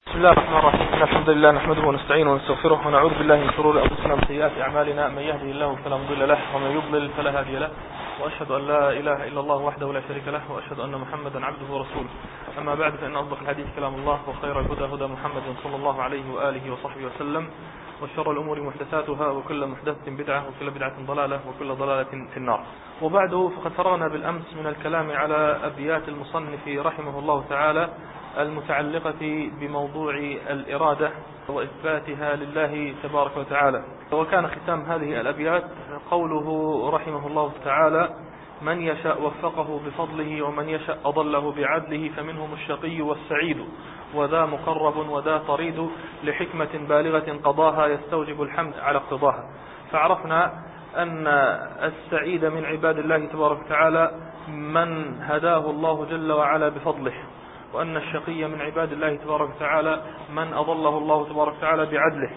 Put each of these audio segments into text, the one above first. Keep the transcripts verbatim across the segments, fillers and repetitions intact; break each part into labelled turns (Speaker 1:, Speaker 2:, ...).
Speaker 1: بسم الله الرحمن الرحيم. الحمد لله نحمده ونستعينه ونستغفره ونعوذ بالله من شرور انفسنا ومن سيئات اعمالنا. من يهده الله فلا مضل له ومن يضلل فلا هادي له، واشهد ان لا اله الا الله وحده لا شريك له، واشهد ان محمدا عبده ورسوله. اما بعد، فان اصدق الحديث كلام الله، وخير الهدى هدى محمد صلى الله عليه واله وصحبه وسلم، وشر الامور محدثاتها، وكل محدثة بدعة، وكل بدعة ضلالة، وكل ضلالة في النار. وبعد، فقد فرغنا بالامس من الكلام على ابيات المصنف رحمه الله تعالى المتعلقة بموضوع الإرادة وإثباتها لله تبارك وتعالى. وكان ختام هذه الأبيات قوله رحمه الله تعالى: من يشاء وفقه بفضله، ومن يشاء أضله بعدله، فمنهم الشقي والسعيد، وذا مقرب وذا طريد، لحكمة بالغة قضاها، يستوجب الحمد على اقتضاها. فعرفنا أن السعيد من عباد الله تبارك وتعالى من هداه الله جل وعلا بفضله، وأن الشقي من عباد الله تبارك وتعالى من أضله الله تبارك وتعالى بعدله،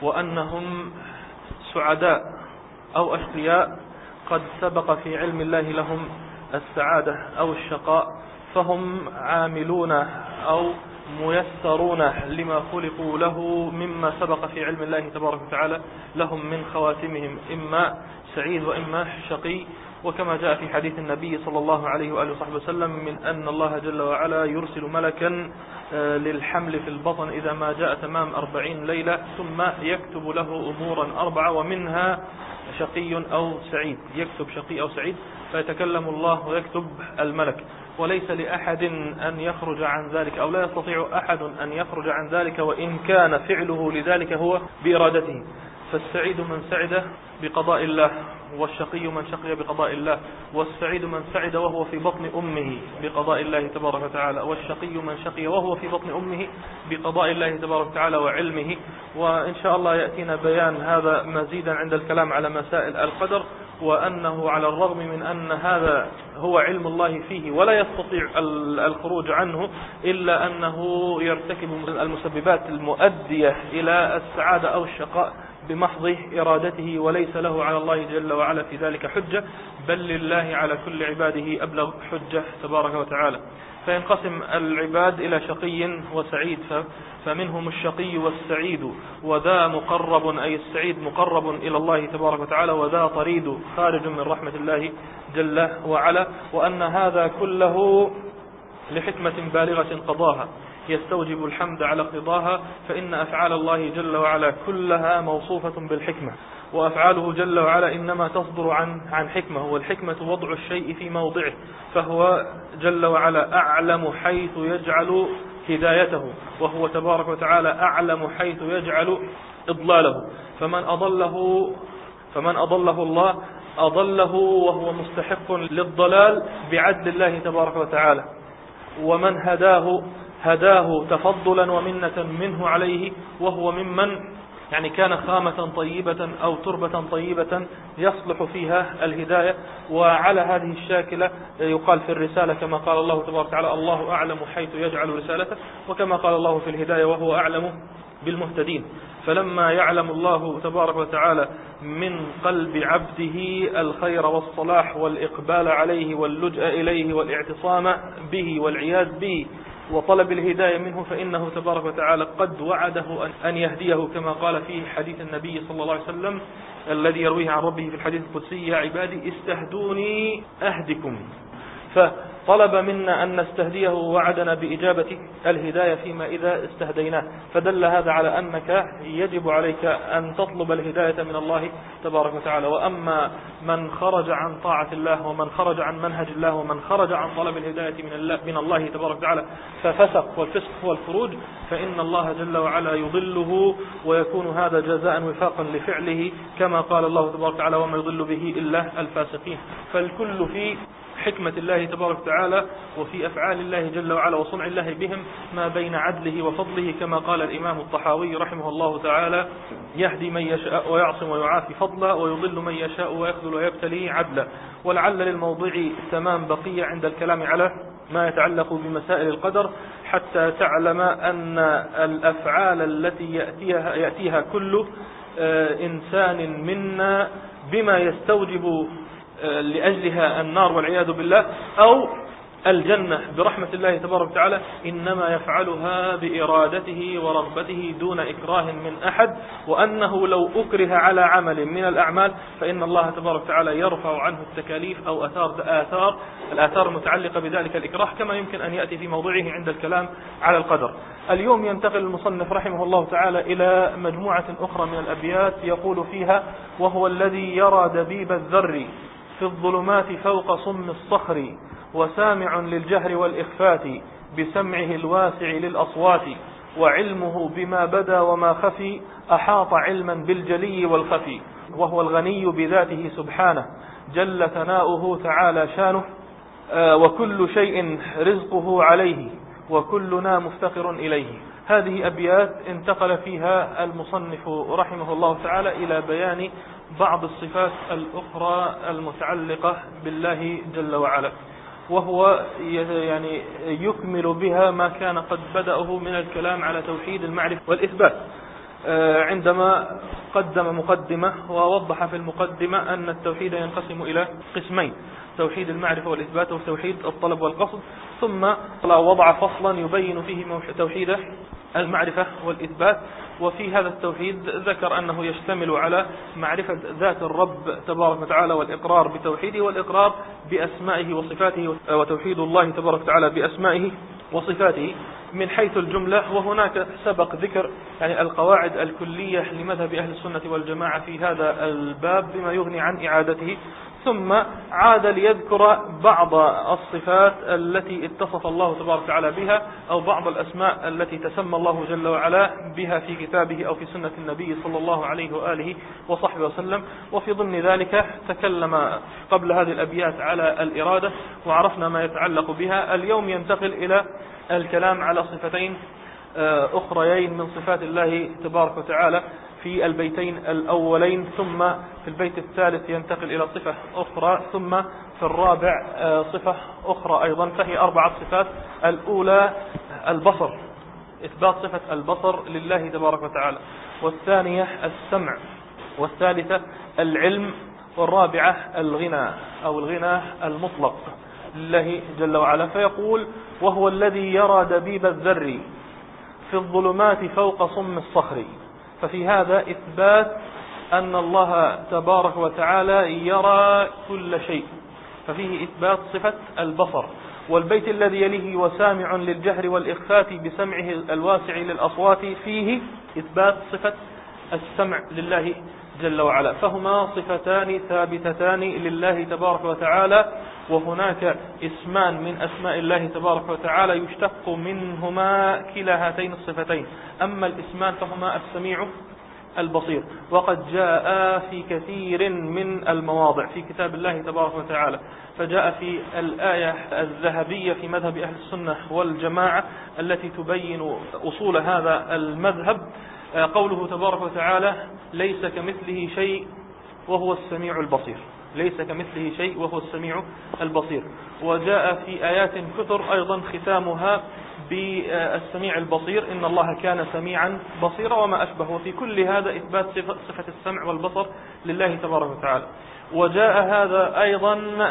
Speaker 1: وأنهم سعداء أو أشقياء قد سبق في علم الله لهم السعادة أو الشقاء، فهم عاملون أو ميسرون لما خلقوا له مما سبق في علم الله تبارك وتعالى لهم من خواتمهم، إما سعيد وإما شقي. وكما جاء في حديث النبي صلى الله عليه وآله وصحبه وسلم من أن الله جل وعلا يرسل ملكا للحمل في البطن إذا ما جاء تمام أربعين ليلة، ثم يكتب له أمورا أربعة، ومنها شقي أو سعيد. يكتب شقي أو سعيد، فيتكلم الله ويكتب الملك، وليس لأحد أن يخرج عن ذلك، أو لا يستطيع أحد أن يخرج عن ذلك، وإن كان فعله لذلك هو بإرادته. فالسعيد من سعد بقضاء الله، والشقي من شقي بقضاء الله، والسعيد من سعد وهو في بطن أمه بقضاء الله تبارك وتعالى، والشقي من شقي وهو في بطن أمه بقضاء الله تبارك وتعالى وعلمه. وإن شاء الله يأتينا بيان هذا مزيدا عند الكلام على مسائل القدر، وأنه على الرغم من أن هذا هو علم الله فيه ولا يستطيع الخروج عنه، إلا أنه يرتكب المسببات المؤدية إلى السعادة أو الشقاء بمحض إرادته، وليس له على الله جل وعلا في ذلك حجة، بل لله على كل عباده أبلغ حجة تبارك وتعالى. فينقسم العباد إلى شقي وسعيد، فمنهم الشقي والسعيد، وذا مقرب أي السعيد مقرب إلى الله تبارك وتعالى، وذا طريد خارج من رحمة الله جل وعلا. وأن هذا كله لحكمة بالغة قضاها، يستوجب الحمد على اقتضاها، فإن أفعال الله جل وعلا كلها موصوفة بالحكمة، وأفعاله جل وعلا إنما تصدر عن عن حكمة، والحكمة وضع الشيء في موضعه، فهو جل وعلا أعلم حيث يجعل هدايته، وهو تبارك وتعالى أعلم حيث يجعل إضلاله. فمن أضله فمن أضله الله أضله وهو مستحق للضلال بعدل الله تبارك وتعالى، ومن هداه هداه تفضلا ومنة منه عليه، وهو ممن يعني كان خامة طيبة أو تربة طيبة يصلح فيها الهداية. وعلى هذه الشاكلة يقال في الرسالة كما قال الله تبارك وتعالى: الله أعلم حيث يجعل رسالته، وكما قال الله في الهداية: وهو أعلم بالمهتدين. فلما يعلم الله تبارك وتعالى من قلب عبده الخير والصلاح والإقبال عليه واللجأ إليه والاعتصام به والعياذ به وطلب الهداية منه، فإنه تبارك وتعالى قد وعده أن يهديه، كما قال في حديث النبي صلى الله عليه وسلم الذي يرويه عن ربه في الحديث القدسي: يا عبادي استهدوني أهدكم. فطلب منا أن نستهديه، ووعدنا بإجابة الهداية فيما إذا استهديناه. فدل هذا على أنك يجب عليك أن تطلب الهداية من الله تبارك وتعالى. وأما من خرج عن طاعة الله، ومن خرج عن منهج الله، ومن خرج عن طلب الهداية من الله, من الله تبارك وتعالى ففسق، والفسق هو الخروج، فإن الله جل وعلا يضله، ويكون هذا جزاء وفاقا لفعله، كما قال الله تبارك وتعالى: وما يضل به إلا الفاسقين. فالكل في حكمة الله تبارك وتعالى، وفي أفعال الله جل وعلا وصنع الله بهم، ما بين عدله وفضله، كما قال الإمام الطحاوي رحمه الله تعالى: يهدي من يشاء ويعصم ويعافي فضلا، ويضل من يشاء ويخذل ويبتلي عدلا. ولعل للموضوع تمام بقية عند الكلام على ما يتعلق بمسائل القدر، حتى تعلم أن الأفعال التي يأتيها, يأتيها كل إنسان منا بما يستوجب لأجلها النار والعياذ بالله، أو الجنة برحمة الله تبارك وتعالى إنما يفعلها بإرادته ورغبته دون إكراه من أحد، وأنه لو أكره على عمل من الأعمال فإن الله تبارك وتعالى يرفع عنه التكاليف أو أثار آثار الآثار المتعلقة بذلك الإكراه، كما يمكن أن يأتي في موضوعه عند الكلام على القدر. اليوم ينتقل المصنف رحمه الله تعالى إلى مجموعة أخرى من الأبيات يقول فيها: وهو الذي يرى دبيب الذر في الظلمات فوق صم الصخر، وسامع للجهر والإخفات بسمعه الواسع للأصوات، وعلمه بما بدا وما خفي أحاط علما بالجلي والخفي، وهو الغني بذاته سبحانه جل ثناؤه تعالى شانه، وكل شيء رزقه عليه وكلنا مفتقر إليه. هذه أبيات انتقل فيها المصنف رحمه الله تعالى إلى بيان بعض الصفات الأخرى المتعلقة بالله جل وعلا، وهو يعني يكمل بها ما كان قد بدأه من الكلام على توحيد المعرفة والإثبات، عندما قدم مقدمة ووضح في المقدمة أن التوحيد ينقسم إلى قسمين: توحيد المعرفة والإثبات وتوحيد الطلب والقصد، ثم وضع فصلا يبين فيه توحيد المعرفة والإثبات. وفي هذا التوحيد ذكر أنه يشتمل على معرفة ذات الرب تبارك وتعالى والإقرار بتوحيده والإقرار بأسمائه وصفاته، وتوحيد الله تبارك وتعالى بأسمائه وصفاته من حيث الجملة. وهناك سبق ذكر يعني القواعد الكلية لمذهب أهل السنة والجماعة في هذا الباب بما يغني عن إعادته، ثم عاد ليذكر بعض الصفات التي اتصف الله تبارك وتعالى بها، أو بعض الأسماء التي تسمى الله جل وعلا بها في كتابه أو في سنة النبي صلى الله عليه وآله وصحبه وسلم. وفي ضمن ذلك تكلم قبل هذه الأبيات على الإرادة وعرفنا ما يتعلق بها. اليوم ينتقل إلى الكلام على صفتين أخريين من صفات الله تبارك وتعالى في البيتين الأولين، ثم في البيت الثالث ينتقل إلى صفة أخرى، ثم في الرابع صفة أخرى أيضا، فهي أربعة صفات. الأولى البصر، إثبات صفة البصر لله تبارك وتعالى، والثانية السمع، والثالثة العلم، والرابعة الغنى أو الغنى المطلق لله جل وعلا. فيقول: وهو الذي يرى دبيب الذر في الظلمات فوق صم الصخر. ففي هذا إثبات أن الله تبارك وتعالى يرى كل شيء، ففيه إثبات صفة البصر. والبيت الذي يليه: وسامع للجهر والإخفات بسمعه الواسع للأصوات، فيه إثبات صفة السمع لله جل وعلا. فهما صفتان ثابتتان لله تبارك وتعالى، وهناك اسمان من أسماء الله تبارك وتعالى يشتق منهما كلا هاتين الصفتين. أما الاسمان فهما السميع البصير، وقد جاء في كثير من المواضع في كتاب الله تبارك وتعالى. فجاء في الآية الذهبية في مذهب أهل السنة والجماعة التي تبين أصول هذا المذهب قوله تبارك وتعالى: ليس كمثله شيء وهو السميع البصير. ليس كمثله شيء وهو السميع البصير. وجاء في آيات كثر أيضا ختامها بالسميع البصير: إن الله كان سميعا بصيرا وما أشبه. وفي كل هذا إثبات صفة السمع والبصر لله تبارك وتعالى. وجاء هذا أيضا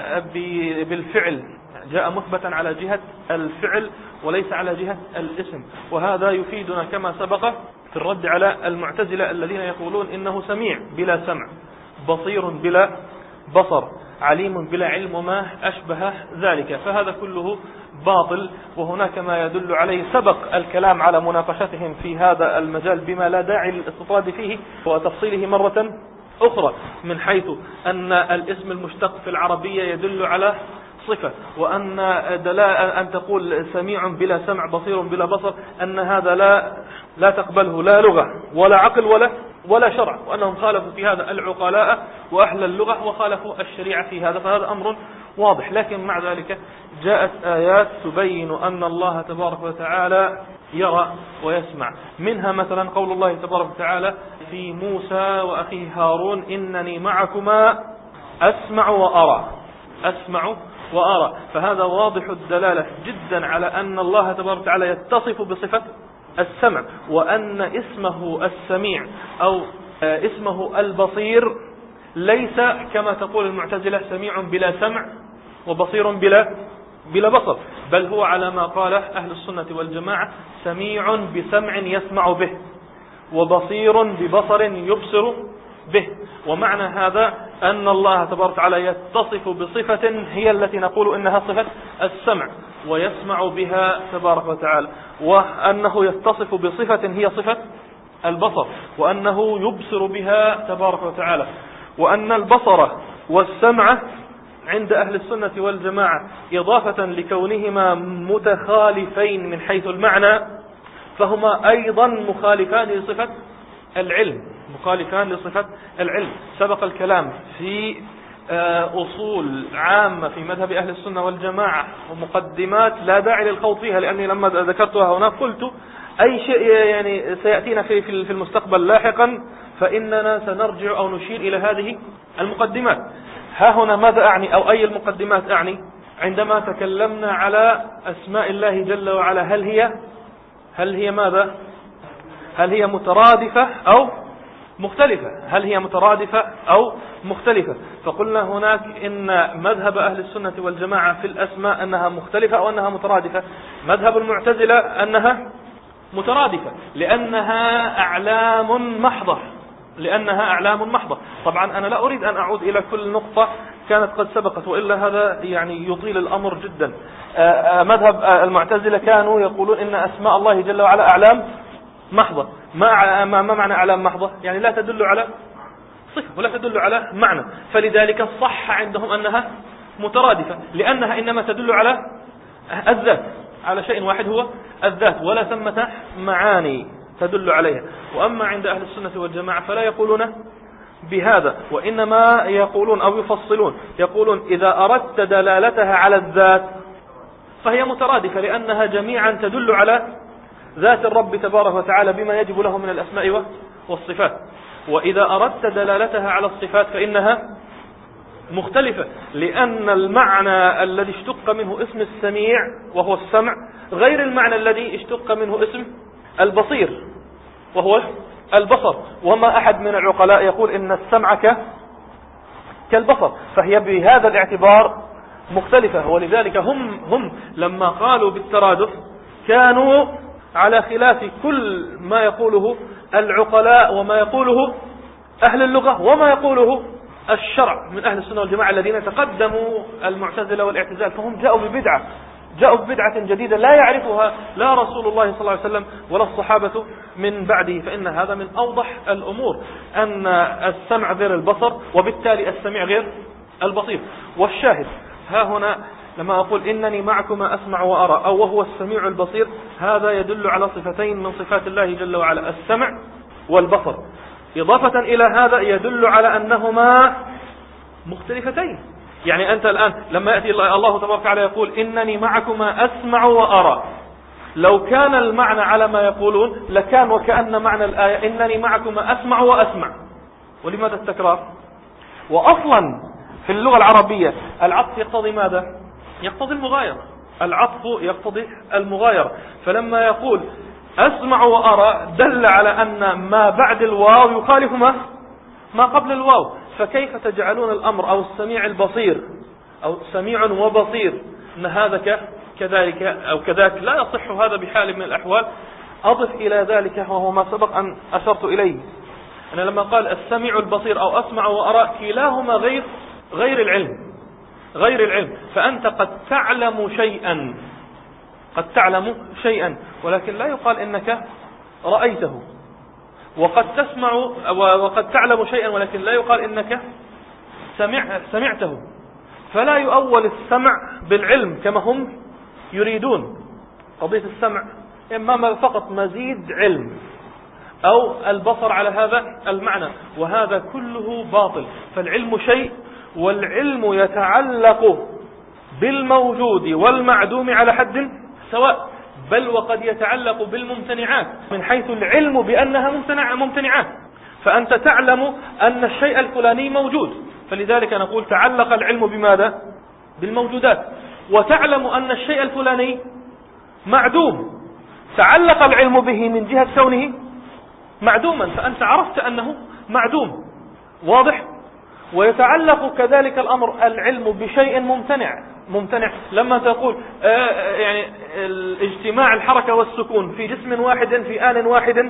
Speaker 1: بالفعل، جاء مثبتا على جهة الفعل وليس على جهة الاسم. وهذا يفيدنا كما سبق في الرد على المعتزلة الذين يقولون إنه سميع بلا سمع، بصير بلا بصر، عليم بلا علم، وما أشبه ذلك. فهذا كله باطل، وهناك ما يدل عليه سبق الكلام على مناقشتهم في هذا المجال بما لا داعي للاستطراد فيه وتفصيله مرة أخرى، من حيث أن الاسم المشتق في العربية يدل على صفة، وأن دلاء أن تقول سميع بلا سمع بصير بلا بصر أن هذا لا لا تقبله لا لغة ولا عقل ولا ولا شرع، وأنهم خالفوا في هذا العقلاء وأهل اللغة وخالفوا الشريعة في هذا. فهذا أمر واضح. لكن مع ذلك جاءت آيات تبين أن الله تبارك وتعالى يرى ويسمع. منها مثلا قول الله تبارك وتعالى في موسى وأخيه هارون: إنني معكما أسمع وأرى. أسمع وأرى. فهذا واضح الدلالة جدا على أن الله تبارك وتعالى يتصف بصفة السمع، وأن اسمه السميع أو اسمه البصير ليس كما تقول المعتزلة سميع بلا سمع وبصير بلا بلا بصر، بل هو على ما قال أهل السنة والجماعة سميع بسمع يسمع به، وبصير ببصر يبصر به. ومعنى هذا أن الله تبارك وتعالى يتصف بصفة هي التي نقول إنها صفة السمع ويسمع بها تبارك وتعالى، وأنه يتصف بصفة هي صفة البصر، وأنه يبصر بها تبارك وتعالى، وأن البصر والسمع عند أهل السنة والجماعة إضافة لكونهما متخالفين من حيث المعنى فهما أيضا مخالفان لصفة العلم، مخالفان لصفة العلم. سبق الكلام في أصول عامة في مذهب أهل السنة والجماعة ومقدمات لا داعي للخوض فيها، لأني لما ذكرتها هنا قلت أي شيء يعني سيأتينا في في المستقبل لاحقا فإننا سنرجع أو نشير إلى هذه المقدمات. ها هنا ماذا أعني أو أي المقدمات أعني؟ عندما تكلمنا على أسماء الله جل وعلا هل هي هل هي ماذا؟ هل هي مترادفة أو مختلفة؟ هل هي مترادفة أو مختلفة؟ فقلنا هناك إن مذهب أهل السنة والجماعة في الأسماء أنها مختلفة أو أنها مترادفة. مذهب المعتزلة أنها مترادفة لأنها أعلام محضة، لأنها أعلام محضة. طبعا أنا لا أريد أن أعود إلى كل نقطة كانت قد سبقت، وإلا هذا يعني يطيل الأمر جدا. مذهب المعتزلة كانوا يقولون إن أسماء الله جل وعلا أعلام محضة. ما ما معنى أعلام محضة؟ يعني لا تدل على صفة ولا تدل على معنى، فلذلك صح عندهم أنها مترادفة، لأنها إنما تدل على الذات، على شيء واحد هو الذات، ولا ثمة معاني تدل عليها. وأما عند أهل السنة والجماعة فلا يقولون بهذا، وإنما يقولون أو يفصلون، يقولون إذا أردت دلالتها على الذات فهي مترادفة لأنها جميعا تدل على ذات الرب تبارك وتعالى بما يجب له من الأسماء والصفات. وإذا أردت دلالتها على الصفات فإنها مختلفة، لأن المعنى الذي اشتق منه اسم السميع وهو السمع غير المعنى الذي اشتق منه اسم البصير وهو البصر. وما أحد من العقلاء يقول إن السمع كالبصر، فهي بهذا الاعتبار مختلفة. ولذلك هم هم لما قالوا بالترادف كانوا على خلاف كل ما يقوله العقلاء وما يقوله أهل اللغة وما يقوله الشرع من أهل السنة والجماعة الذين تقدموا المعتزلة والاعتزال. فهم جاءوا ببدعة جاءوا ببدعة جديدة لا يعرفها لا رسول الله صلى الله عليه وسلم ولا الصحابة من بعده. فإن هذا من أوضح الأمور أن السمع غير البصر، وبالتالي السميع غير البصير. والشاهد ها هنا لما أقول إنني معكما أسمع وأرى أو وهو السميع البصير، هذا يدل على صفتين من صفات الله جل وعلا، السمع والبصر. إضافة إلى هذا يدل على أنهما مختلفتين. يعني أنت الآن لما يأتي الله تبارك وتعالى يقول إنني معكما أسمع وأرى، لو كان المعنى على ما يقولون لكان وكأن معنى الآية إنني معكما أسمع وأسمع. ولماذا التكرار؟ وأصلا في اللغة العربية العطف يقتضي ماذا؟ يقتضي المغايرة. العطف يقتضي المغايرة. فلما يقول أسمع وأرى دل على أن ما بعد الواو يخالف ما ما قبل الواو. فكيف تجعلون الأمر أو السميع البصير أو سميع وبصير أن هذا كذلك أو كذاك؟ لا يصح هذا بحال من الأحوال. أضف إلى ذلك وهو ما سبق أن أشرت إليه، أنا لما قال السميع البصير أو أسمع وأرى كلاهما غير غير العلم غير العلم. فأنت قد تعلم شيئا قد تعلم شيئا ولكن لا يقال إنك رأيته، وقد تسمع وقد تعلم شيئا ولكن لا يقال إنك سمع سمعته. فلا يؤول السمع بالعلم كما هم يريدون. قضية السمع إما فقط مزيد علم أو البصر على هذا المعنى، وهذا كله باطل. فالعلم شيء، والعلم يتعلق بالموجود والمعدوم على حد سواء، بل وقد يتعلق بالممتنعات من حيث العلم بأنها ممتنع ممتنعات. فأنت تعلم أن الشيء الفلاني موجود، فلذلك نقول تعلق العلم بماذا؟ بالموجودات. وتعلم أن الشيء الفلاني معدوم، تعلق العلم به من جهة كونه معدوما، فأنت عرفت أنه معدوم. واضح؟ ويتعلق كذلك الأمر العلم بشيء ممتنع، ممتنع؟ لما تقول يعني الاجتماع الحركة والسكون في جسم واحد في آن واحد،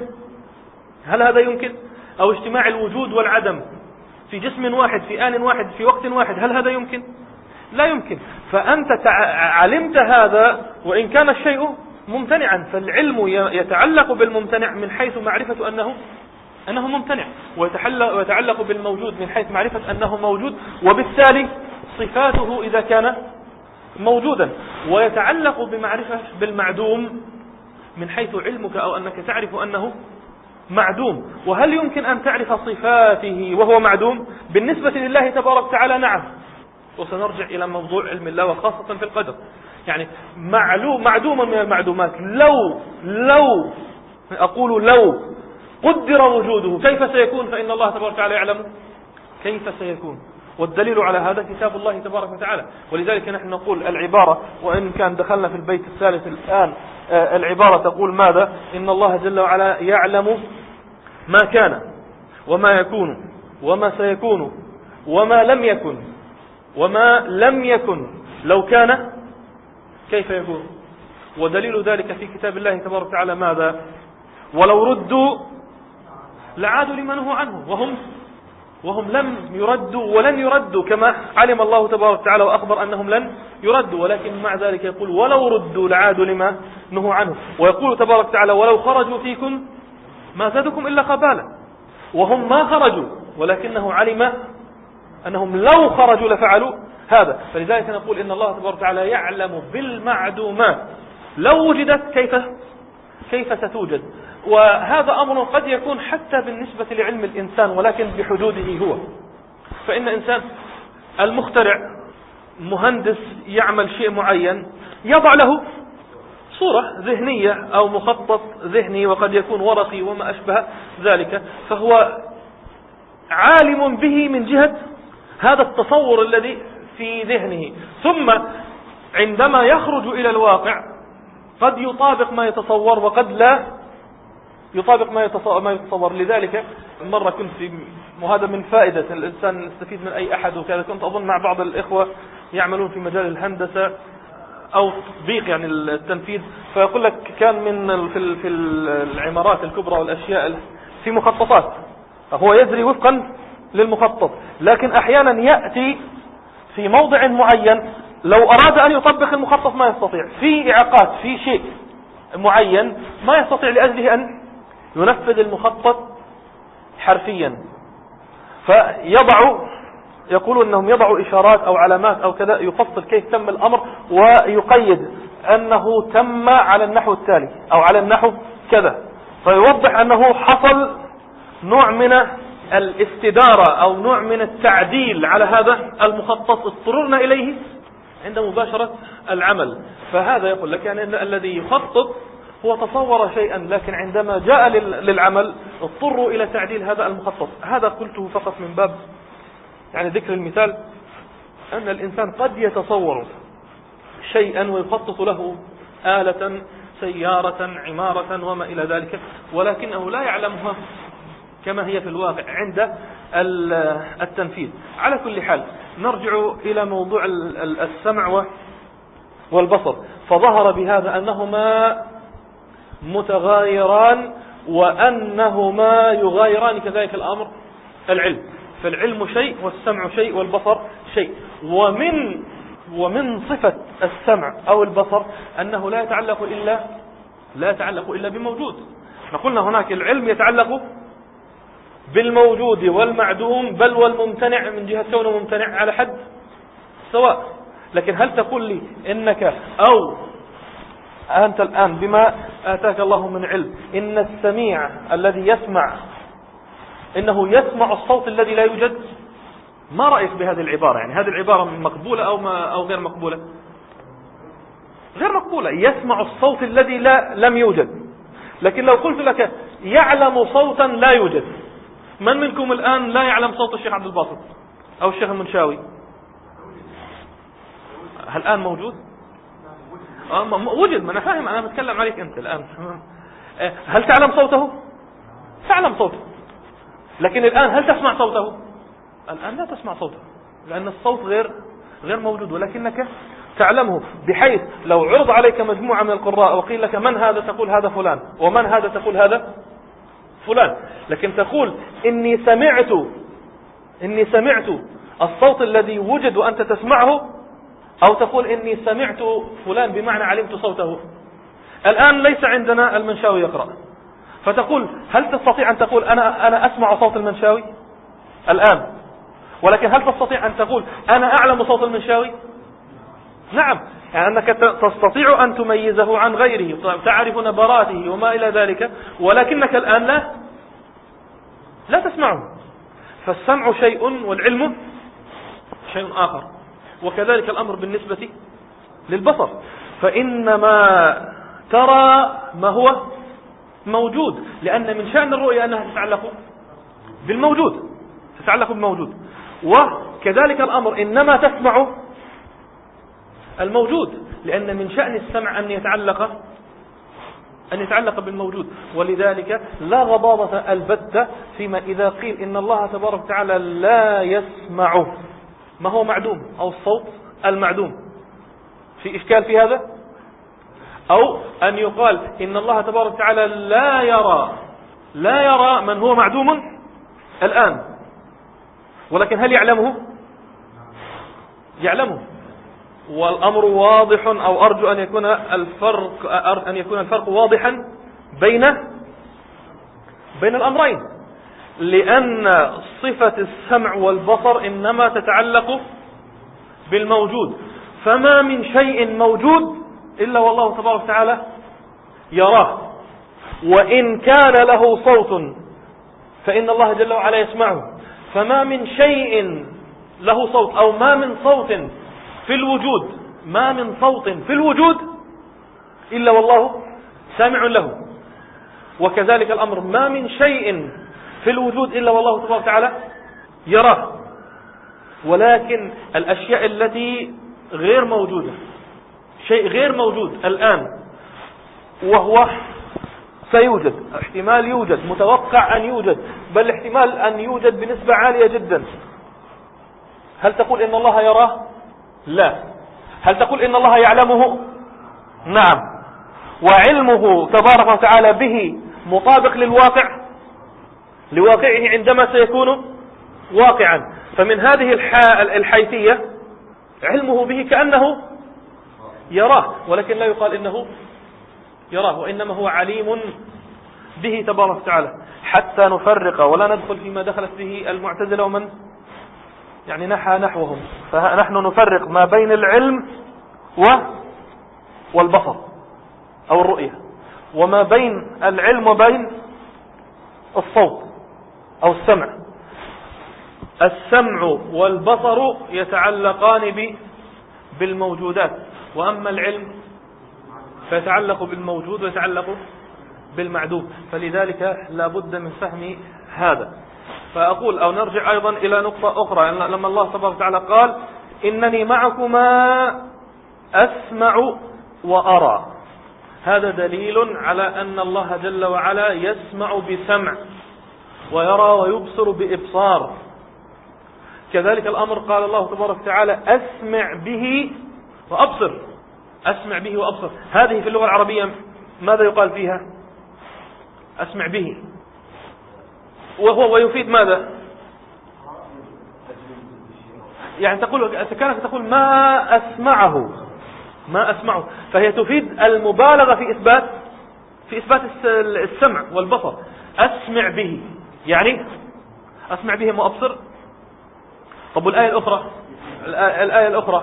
Speaker 1: هل هذا يمكن؟ أو اجتماع الوجود والعدم في جسم واحد في آن واحد في وقت واحد، هل هذا يمكن؟ لا يمكن. فأنت علمت هذا وإن كان الشيء ممتنعا، فالعلم يتعلق بالممتنع من حيث معرفة أنه أنه ممتنع، ويتعلق بالموجود من حيث معرفة أنه موجود، وبالتالي صفاته إذا كان موجودا، ويتعلق بمعرفة بالمعدوم من حيث علمك أو أنك تعرف أنه معدوم. وهل يمكن أن تعرف صفاته وهو معدوم؟ بالنسبة لله تبارك وتعالى نعم. وسنرجع إلى موضوع علم الله وخاصة في القدر. يعني معلوم معدوما من المعدومات، لو لو أقول لو قدر وجوده كيف سيكون؟ فإن الله تبارك وتعالى يعلم كيف سيكون، والدليل على هذا كتاب الله تبارك وتعالى. ولذلك نحن نقول العبارة، وإن كان دخلنا في البيت الثالث الآن، العبارة تقول ماذا؟ إن الله جل وعلا يعلم ما كان وما يكون وما سيكون وما لم يكن وما لم يكن لو كان كيف يكون. ودليل ذلك في كتاب الله تبارك وتعالى ماذا؟ ولو ردوا لعادوا لما نهوا عنه وهم وهم لم يردوا ولن يردوا، كما علم الله تبارك وتعالى وأخبر أنهم لن يردوا، ولكن مع ذلك يقول ولو ردوا لعادوا لما نهوا عنه. ويقول تبارك وتعالى ولو خرجوا فيكم ما زادكم إلا خبالا، وهم ما خرجوا ولكنه علم أنهم لو خرجوا لفعلوا هذا. فلذلك نقول إن الله تبارك وتعالى يعلم بالمعدومات لو وجدت كيف كيف ستوجد. وهذا أمر قد يكون حتى بالنسبة لعلم الإنسان، ولكن بحدوده هو. فإن إنسان المخترع مهندس يعمل شيء معين، يضع له صورة ذهنية أو مخطط ذهني، وقد يكون ورقي وما أشبه ذلك، فهو عالم به من جهة هذا التصور الذي في ذهنه. ثم عندما يخرج إلى الواقع قد يطابق ما يتصور وقد لا يطابق ما يتصور. لذلك مرة كنت في، وهذا من فائدة الإنسان يستفيد من أي أحد وكذا، كنت أظن مع بعض الإخوة يعملون في مجال الهندسة أو تطبيق يعني التنفيذ، فيقول لك كان من في في العمارات الكبرى والأشياء في مخططات، هو يجري وفقا للمخطط، لكن أحيانا يأتي في موضع معين لو أراد أن يطبق المخطط ما يستطيع، في إعاقات في شيء معين ما يستطيع لأجله أن ينفذ المخطط حرفيا، فيضع يقولوا أنهم يضعوا إشارات أو علامات أو كذا يفصل كيف تم الأمر، ويقيد أنه تم على النحو التالي أو على النحو كذا، فيوضح أنه حصل نوع من الاستدارة أو نوع من التعديل على هذا المخطط اضطررنا إليه عند مباشرة العمل. فهذا يقول لك يعني أن الذي يخطط هو تصور شيئا، لكن عندما جاء للعمل اضطروا إلى تعديل هذا المخطط. هذا قلته فقط من باب يعني ذكر المثال، أن الإنسان قد يتصور شيئا ويخطط له آلة سيارة عمارة وما إلى ذلك، ولكنه لا يعلمها كما هي في الواقع عند التنفيذ. على كل حال نرجع إلى موضوع السمع والبصر، فظهر بهذا أنهما متغايران وأنهما يغايران كذلك الأمر العلم، فالعلم شيء والسمع شيء والبصر شيء. ومن ومن صفة السمع أو البصر أنه لا يتعلق إلا لا يتعلق إلا بموجود. قلنا هناك العلم يتعلق بالموجود والمعدوم بل والممتنع من جهة كونه ممتنع على حد سواء. لكن هل تقول لي إنك أو أنت الآن بما آتاك الله من علم إن السميع الذي يسمع إنه يسمع الصوت الذي لا يوجد؟ ما رأيك بهذه العبارة؟ يعني هذه العبارة مقبولة أو ما أو غير مقبولة؟ غير مقبولة. يسمع الصوت الذي لا لم يوجد. لكن لو قلت لك يعلم صوتا لا يوجد، من منكم الآن لا يعلم صوت الشيخ عبد الباسط أو الشيخ المنشاوي؟ هل الآن موجود؟ آه وجد، ما أنا فاهم، أنا بتكلم عليك أنت الآن. هل تعلم صوته؟ تعلم صوته، لكن الآن هل تسمع صوته؟ الآن لا تسمع صوته، لأن الصوت غير غير موجود، ولكنك تعلمه، بحيث لو عرض عليك مجموعة من القراء وقيل لك من هذا تقول هذا فلان، ومن هذا تقول هذا فلان. لكن تقول إني سمعت إني سمعت الصوت الذي وجد وأنت تسمعه، أو تقول إني سمعت فلان بمعنى علمت صوته. الآن ليس عندنا المنشاوي يقرأ، فتقول هل تستطيع أن تقول أنا أنا أسمع صوت المنشاوي الآن؟ ولكن هل تستطيع أن تقول أنا أعلم صوت المنشاوي؟ نعم، يعني أنك تستطيع أن تميزه عن غيره، تعرف نبراته وما إلى ذلك، ولكنك الآن لا لا تسمعه. فالسمع شيء والعلم شيء آخر. وكذلك الأمر بالنسبة للبصر، فإنما ترى ما هو موجود، لأن من شأن الرؤية أنها تتعلق بالموجود تتعلق بالموجود. وكذلك الأمر إنما تسمع الموجود، لأن من شأن السمع أن يتعلق أن يتعلق بالموجود. ولذلك لا غضاضة البتة فيما إذا قيل إن الله تبارك وتعالى لا يسمع ما هو معدوم، أو الصوت المعدوم. في إشكال في هذا؟ أو أن يقال إن الله تبارك وتعالى لا يرى لا يرى من هو معدوم الآن، ولكن هل يعلمه؟ يعلمه. والأمر واضح، أو أرجو أن يكون الفرق أن يكون الفرق واضحا بين بين الأمرين، لأن صفة السمع والبصر إنما تتعلق بالموجود. فما من شيء موجود إلا والله تبارك وتعالى يراه، وإن كان له صوت فإن الله جل وعلا يسمعه. فما من شيء له صوت، أو ما من صوت في الوجود ما من صوت في الوجود إلا والله سامع له. وكذلك الأمر ما من شيء في الوجود إلا والله تبارك وتعالى يراه. ولكن الأشياء التي غير موجودة، شيء غير موجود الآن وهو سيوجد، احتمال يوجد، متوقع أن يوجد، بل احتمال أن يوجد بنسبة عالية جدا، هل تقول إن الله يراه؟ لا. هل تقول إن الله يعلمه؟ نعم. وعلمه تبارك وتعالى به مطابق للواقع لواقعه عندما سيكون واقعا. فمن هذه الحيثية علمه به كأنه يراه، ولكن لا يقال إنه يراه، وإنما هو عليم به تبارك وتعالى، حتى نفرق ولا ندخل فيما دخلت به المعتزلة ومن يعني نحى نحوهم. فنحن نفرق ما بين العلم والبصر أو الرؤية، وما بين العلم وبين الصوت أو السمع. السمع والبصر يتعلقان بالموجودات، وأما العلم فيتعلق بالموجود ويتعلق بالمعدوم. فلذلك لا بد من فهم هذا. فأقول أو نرجع أيضا إلى نقطة أخرى، لما الله تبارك وتعالى قال إنني معكما أسمع وأرى، هذا دليل على أن الله جل وعلا يسمع بسمع ويرى ويبصر بإبصار. كذلك الأمر قال الله تبارك وتعالى أسمع به وأبصر، أسمع به وأبصر. هذه في اللغة العربية ماذا يقال فيها؟ أسمع به، وهو ويفيد ماذا؟ يعني تقول كانت تقول ما أسمعه ما أسمعه فهي تفيد المبالغة في إثبات في إثبات السمع والبصر. أسمع به يعني أسمع به وأبصر. طب الآية الأخرى الآية الأخرى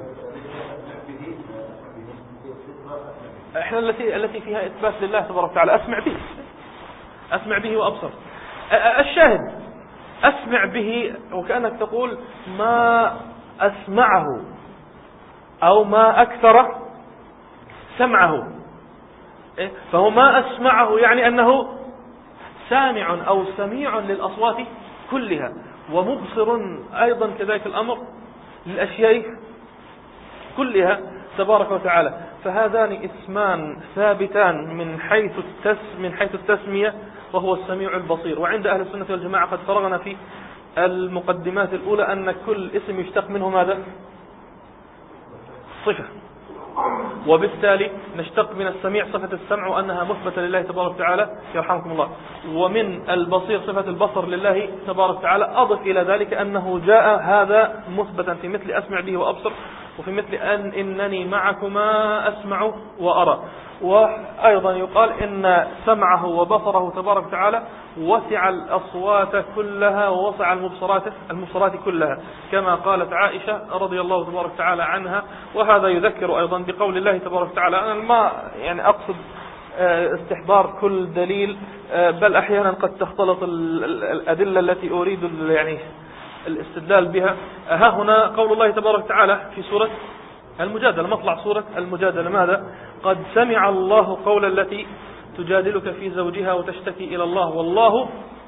Speaker 1: احنا التي التي فيها إثبات لله تبارك وتعالى أسمع به أسمع به وأبصر. الشاهد أسمع به، وكأنك تقول ما أسمعه أو ما أكثر سمعه، فهو ما أسمعه يعني أنه سامع أو سميع للأصوات كلها، ومبصر أيضا كذلك الأمر للأشياء كلها تبارك وتعالى. فهذان اسمان ثابتان من حيث التس من حيث التسمية، وهو السميع البصير. وعند أهل السنة والجماعة قد فرغنا في المقدمات الأولى أن كل اسم يشتق منه ماذا؟ صفة، وبالتالي نشتق من السميع صفة السمع وأنها مثبتة لله تبارك وتعالى يرحمكم الله، ومن البصير صفة البصر لله تبارك وتعالى. أضف إلى ذلك أنه جاء هذا مثبتا في مثل أسمع به وأبصر، وفي مثل أن إنني معكما أسمع وأرى. وأيضا يقال إن سمعه وبصره تبارك وتعالى وسع الأصوات كلها ووسع المبصرات المبصرات كلها، كما قالت عائشة رضي الله تبارك وتعالى عنها. وهذا يذكر أيضا بقول الله تبارك وتعالى. أنا ما يعني أقصد استحضار كل دليل، بل أحيانا قد تختلط الأدلة التي أريد يعني الاستدلال بها. ها هنا قول الله تبارك وتعالى في سورة المجادلة، مطلع سورة المجادلة، ماذا؟ قد سمع الله قول التي تجادلك في زوجها وتشتكي إلى الله والله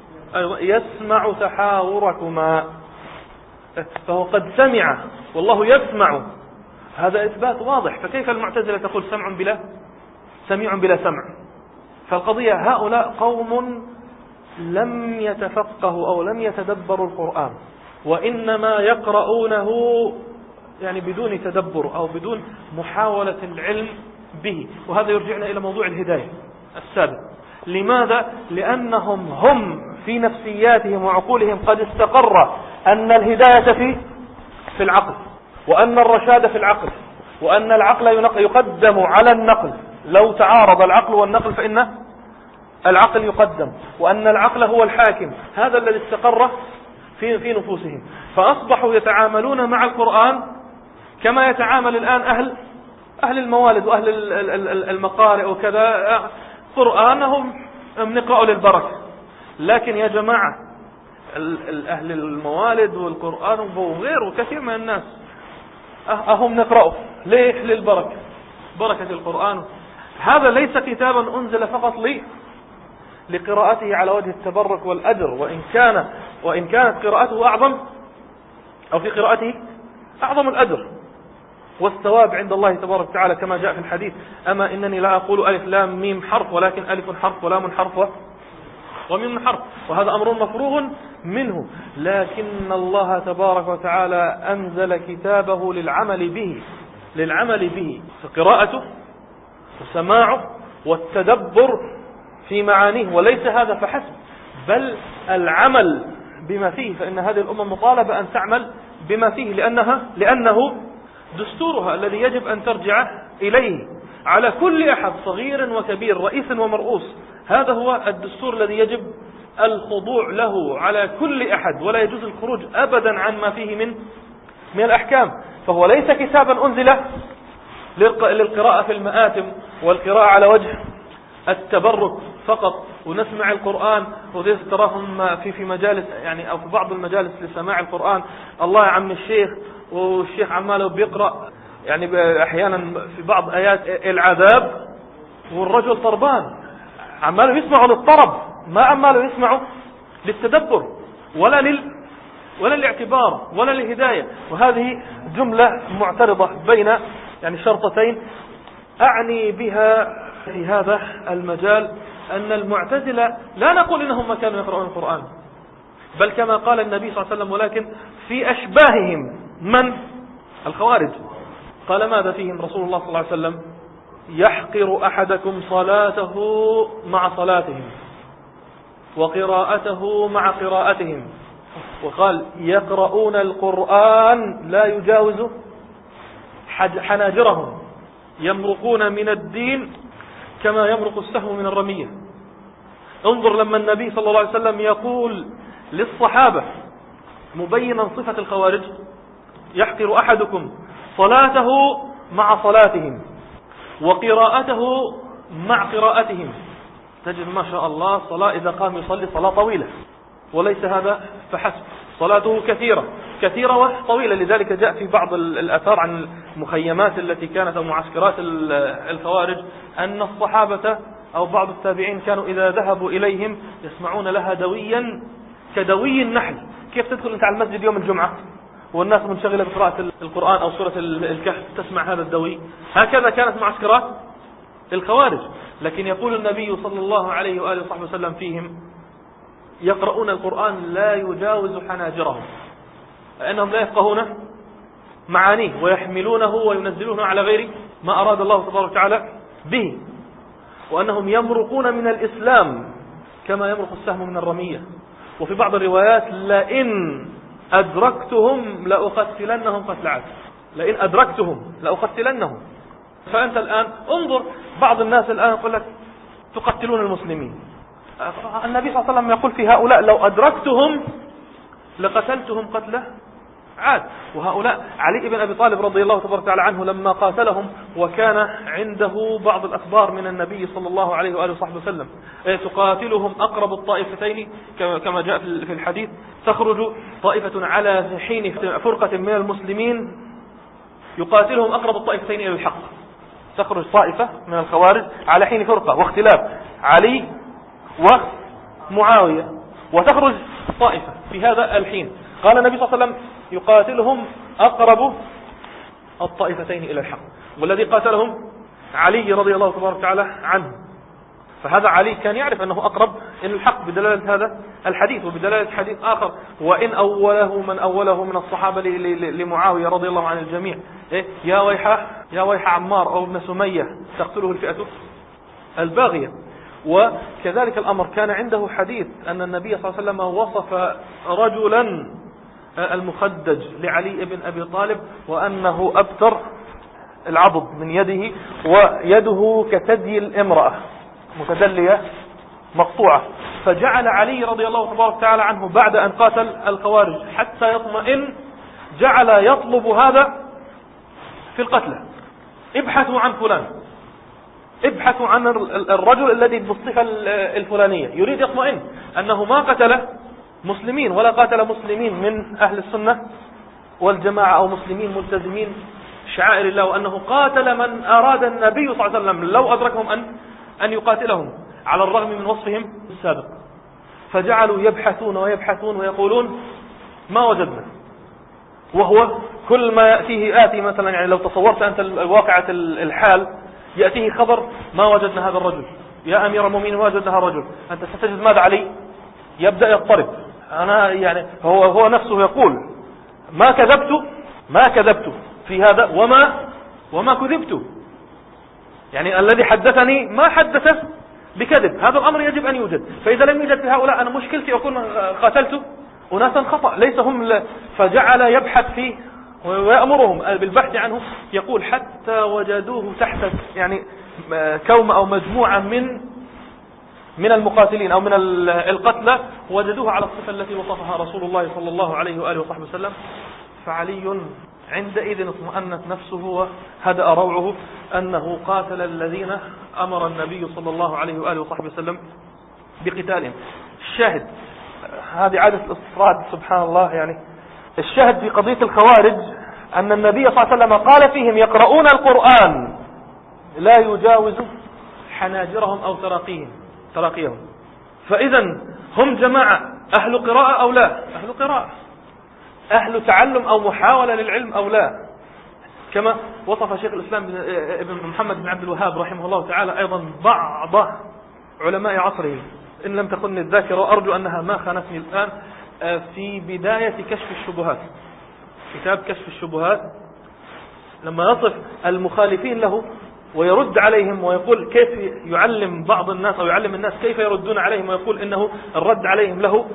Speaker 1: يسمع تحاوركما. فهو قد سمع والله يسمع، هذا إثبات واضح. فكيف المعتزلة تقول سمع بلا سميع بلا سمع؟ فالقضية هؤلاء قوم لم يتفقهوا أو لم يتدبروا القرآن، وإنما يقرؤونه يعني بدون تدبر أو بدون محاولة العلم به. وهذا يرجعنا إلى موضوع الهداية السابق. لماذا؟ لأنهم هم في نفسياتهم وعقولهم قد استقر أن الهداية في في العقل، وأن الرشاد في العقل، وأن العقل يقدم على النقل. لو تعارض العقل والنقل فإن العقل يقدم، وأن العقل هو الحاكم. هذا الذي استقر في في نفوسهم، فأصبحوا يتعاملون مع القرآن كما يتعامل الآن أهل أهل الموالد وأهل المقارئ وكذا. قرآنهم نقرأ للبركة، لكن يا جماعة أهل الموالد والقرآن وغيره كثير من الناس أهم نقرأه ليه؟ للبركة، بركة القرآن. هذا ليس كتابا أنزل فقط لي لقراءته على وجه التبرك والأجر، وإن كان وإن كانت قراءته أعظم أو في قراءته أعظم الأجر والثواب عند الله تبارك وتعالى، كما جاء في الحديث: أما إنني لا أقول ألف لام ميم حرف، ولكن ألف حرف ولام حرف وميم حرف. وهذا أمر مفروغ منه، لكن الله تبارك وتعالى أنزل كتابه للعمل به للعمل به فقراءته وسماعه والتدبر في معانيه، وليس هذا فحسب، بل العمل بما فيه. فإن هذه الأمة مطالبة أن تعمل بما فيه، لأنها لأنه دستورها الذي يجب أن ترجع إليه على كل أحد صغير وكبير، رئيس ومرؤوس. هذا هو الدستور الذي يجب الخضوع له على كل أحد، ولا يجوز الخروج أبدا عن ما فيه من من الأحكام. فهو ليس كتابا أنزل للقراءة في المآتم والقراءة على وجه التبرك فقط، ونسمع القرآن وذي تراهم في في مجالس يعني أو في بعض المجالس لسماع القرآن. الله يا عم الشيخ، والشيخ عماله بيقرأ يعني أحيانا في بعض آيات العذاب، والرجل طربان عماله يسمعه للطرب، ما عماله يسمعه للتدبر ولا لل ولا الاعتبار ولا الهداية. وهذه جملة معترضة بين يعني شرطتين أعني بها في هذا المجال أن المعتزلة لا نقول إنهم ما كانوا يقرؤون القرآن، بل كما قال النبي صلى الله عليه وسلم: ولكن في أشباههم من الخوارج. قال ماذا فيهم رسول الله صلى الله عليه وسلم؟ يحقر أحدكم صلاته مع صلاتهم وقراءته مع قراءتهم. وقال: يقرؤون القرآن لا يجاوز حناجرهم، يمرقون من الدين كما يمرق السهم من الرمية. انظر لما النبي صلى الله عليه وسلم يقول للصحابة مبينا صفة الخوارج: يحقر أحدكم صلاته مع صلاتهم وقراءته مع قراءتهم. تجد ما شاء الله صلاة إذا قام يصلي صلاة طويلة، وليس هذا فحسب، صلاته كثيرة كثيرة وطويلة. لذلك جاء في بعض الآثار عن المخيمات التي كانت أو معسكرات الخوارج أن الصحابة أو بعض التابعين كانوا إذا ذهبوا إليهم يسمعون لها دويا كدوي النحل. كيف تدخل أنت على المسجد يوم الجمعة والناس منشغلة بقراءة القرآن أو سورة الكهف تسمع هذا الدوي؟ هكذا كانت معسكرات الخوارج. لكن يقول النبي صلى الله عليه وآله وصحبه وسلم فيهم: يقرؤون القرآن لا يجاوز حناجرهم، لأنهم لا يفقهون معانيه ويحملونه وينزلونه على غير ما أراد الله تبارك وتعالى به، وأنهم يمرقون من الإسلام كما يمرق السهم من الرمية. وفي بعض الروايات لئن أدركتهم لأقتلنهم قتل عاد، لئن أدركتهم لأقتلنهم. فأنت الآن انظر، بعض الناس الآن يقول لك تقتلون المسلمين. النبي صلى الله عليه وسلم يقول في هؤلاء لو أدركتهم لقتلتهم قتله عاد. وهؤلاء علي بن أبي طالب رضي الله تبارك وتعالى عنه لما قاتلهم وكان عنده بعض الأخبار من النبي صلى الله عليه وآله وصحبه وسلم تقاتلهم أقرب الطائفتين كما جاء في الحديث، تخرج طائفة على حين فرقة من المسلمين يقاتلهم أقرب الطائفتين إلى الحق. تخرج طائفة من الخوارج على حين فرقة واختلاف علي ومعاوية، وتخرج طائفة في هذا الحين. قال النبي صلى الله عليه وسلم يقاتلهم أقرب الطائفتين إلى الحق، والذي قاتلهم علي رضي الله تبارك وتعالى عنه. فهذا علي كان يعرف أنه أقرب إلى الحق بدلالة هذا الحديث، وبدلالة حديث آخر وإن أوله من أوله من الصحابة لمعاوية رضي الله عن الجميع، إيه؟ يا ويح يا ويح عمار أو ابن سمية تقتله الفئة الباغية. وكذلك الأمر كان عنده حديث أن النبي صلى الله عليه وسلم وصف رجلا المخدج لعلي بن أبي طالب وأنه أبتر العضد من يده ويده كثدي الامرأة متدلية مقطوعة. فجعل علي رضي الله تبارك وتعالى عنه بعد أن قاتل الخوارج حتى يطمئن جعل يطلب هذا في القتلى، ابحثوا عن فلان، ابحثوا عن الرجل الذي بالصفة الفلانية، يريد يطمئن أنه ما قتل مسلمين ولا قاتل مسلمين من أهل السنة والجماعة أو مسلمين ملتزمين شعائر الله، وأنه قاتل من أراد النبي صلى الله عليه وسلم لو أدركهم أن أن يقاتلهم على الرغم من وصفهم السابق. فجعلوا يبحثون ويبحثون ويقولون ما وجدنا، وهو كل ما يأتيه آتي مثلا، يعني لو تصورت أنت الواقعة الحال يأتيه خبر ما وجدنا هذا الرجل، يا أمير المؤمنين ما وجدنا هذا الرجل، أنت ستجد ماذا علي؟ يبدأ يضطرب. أنا يعني هو هو نفسه يقول ما كذبت ما كذبت في هذا وما وما كذبت، يعني الذي حدثني ما حدث بكذب. هذا الأمر يجب أن يوجد. فإذا لم يوجد في هؤلاء أنا مشكلتي أكون قاتلت أناسا خطأ ليس هم ل... فجعل يبحث فيه ويأمرهم بالبحث عنه. يقول حتى وجدوه تحت يعني كوم أو مجموعة من من المقاتلين أو من القتلى، وجدوه على الصفة التي وصفها رسول الله صلى الله عليه وآله وصحبه وسلم. فعلي عندئذ اطمأنت نفسه وهدأ روعه أنه قاتل الذين أمر النبي صلى الله عليه وآله وصحبه وسلم بقتالهم. الشاهد هذه عادة الاستطراد سبحان الله، يعني الشاهد في قضية الخوارج أن النبي صلى الله عليه وسلم قال فيهم يقرؤون القرآن لا يجاوز حناجرهم أو تراقيهم تراقيهم. فإذا هم جماعة أهل قراءة أو لا؟ أهل قراءة، أهل تعلم أو محاولة للعلم أو لا، كما وصف شيخ الإسلام ابن محمد بن عبد الوهاب رحمه الله تعالى أيضا بعض علماء عصره، إن لم تخن الذاكرة وأرجو أنها ما خانتني الآن، في بداية كشف الشبهات، كتاب كشف الشبهات، لما يصف المخالفين له ويرد عليهم ويقول كيف يعلم بعض الناس أو يعلم الناس كيف يردون عليهم، ويقول إنه الرد عليهم له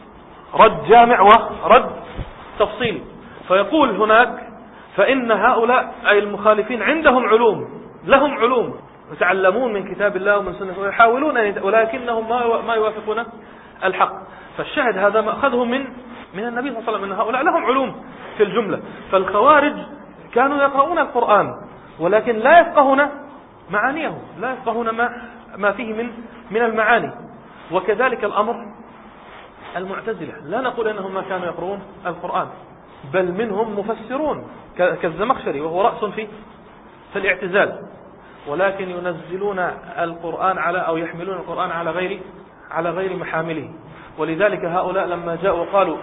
Speaker 1: رد جامع ورد تفصيلي. فيقول هناك فإن هؤلاء أي المخالفين عندهم علوم، لهم علوم، يتعلمون من كتاب الله ومن سنة ويحاولون ولكنهم ما ما يوافقون الحق. فالشاهد هذا مأخذه من من النبي صلى الله عليه وسلم، أن هؤلاء لهم علوم في الجملة. فالخوارج كانوا يقرؤون القرآن ولكن لا يفقهون معانيه، لا يفقهون ما ما فيه من من المعاني. وكذلك الأمر المعتزلة، لا نقول أنهم ما كانوا يقرؤون القرآن، بل منهم مفسرون كالزمخشري وهو رأس في في الاعتزال، ولكن ينزلون القرآن على أو يحملون القرآن على غير على غير محامله. ولذلك هؤلاء لما جاءوا وقالوا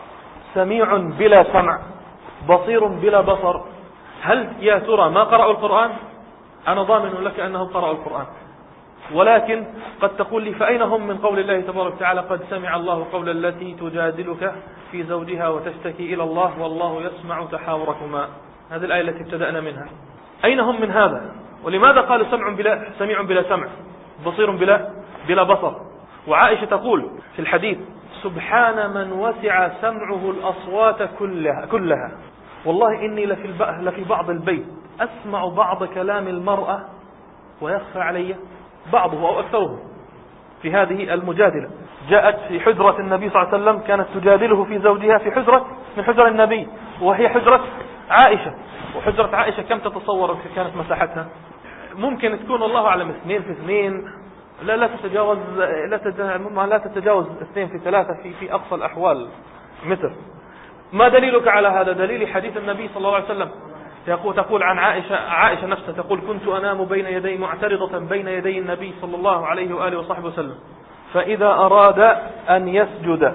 Speaker 1: سميع بلا سمع بصير بلا بصر، هل يا ترى ما قرأوا القرآن؟ أنا ضامن لك أنهم قرأوا القرآن، ولكن قد تقول لي فأين هم من قول الله تبارك وتعالى قد سمع الله قول التي تجادلك في زوجها وتشتكي إلى الله والله يسمع تحاوركما. هذه الآية التي ابتدأنا منها. أين هم من هذا؟ ولماذا قالوا سمع بلا سميع بلا سمع، بصير بلا بلا بصر؟ وعائشة تقول في الحديث سبحان من وسع سمعه الأصوات كلها كلها والله إني لفي, الب... لفي بعض البيت أسمع بعض كلام المرأة ويخفى علي بعضه أو أكثره. في هذه المجادلة جاءت في حجرة النبي صلى الله عليه وسلم، كانت تجادله في زوجها في حجرة من حجر النبي، وهي حجرة عائشة. وحجرة عائشة كم تتصور كانت مساحتها؟ ممكن تكون الله أعلم اثنين في اثنين، لا لا تتجاوز لا تتجاوز, لا تتجاوز اثنين في ثلاثة في في أقصى الأحوال متر. ما دليلك على هذا؟ دليل حديث النبي صلى الله عليه وسلم تقول, تقول عن عائشة عائشة نفسها تقول كنت أنام بين يدي معترضة بين يدي النبي صلى الله عليه وآله وصحبه وسلم فإذا أراد أن يسجد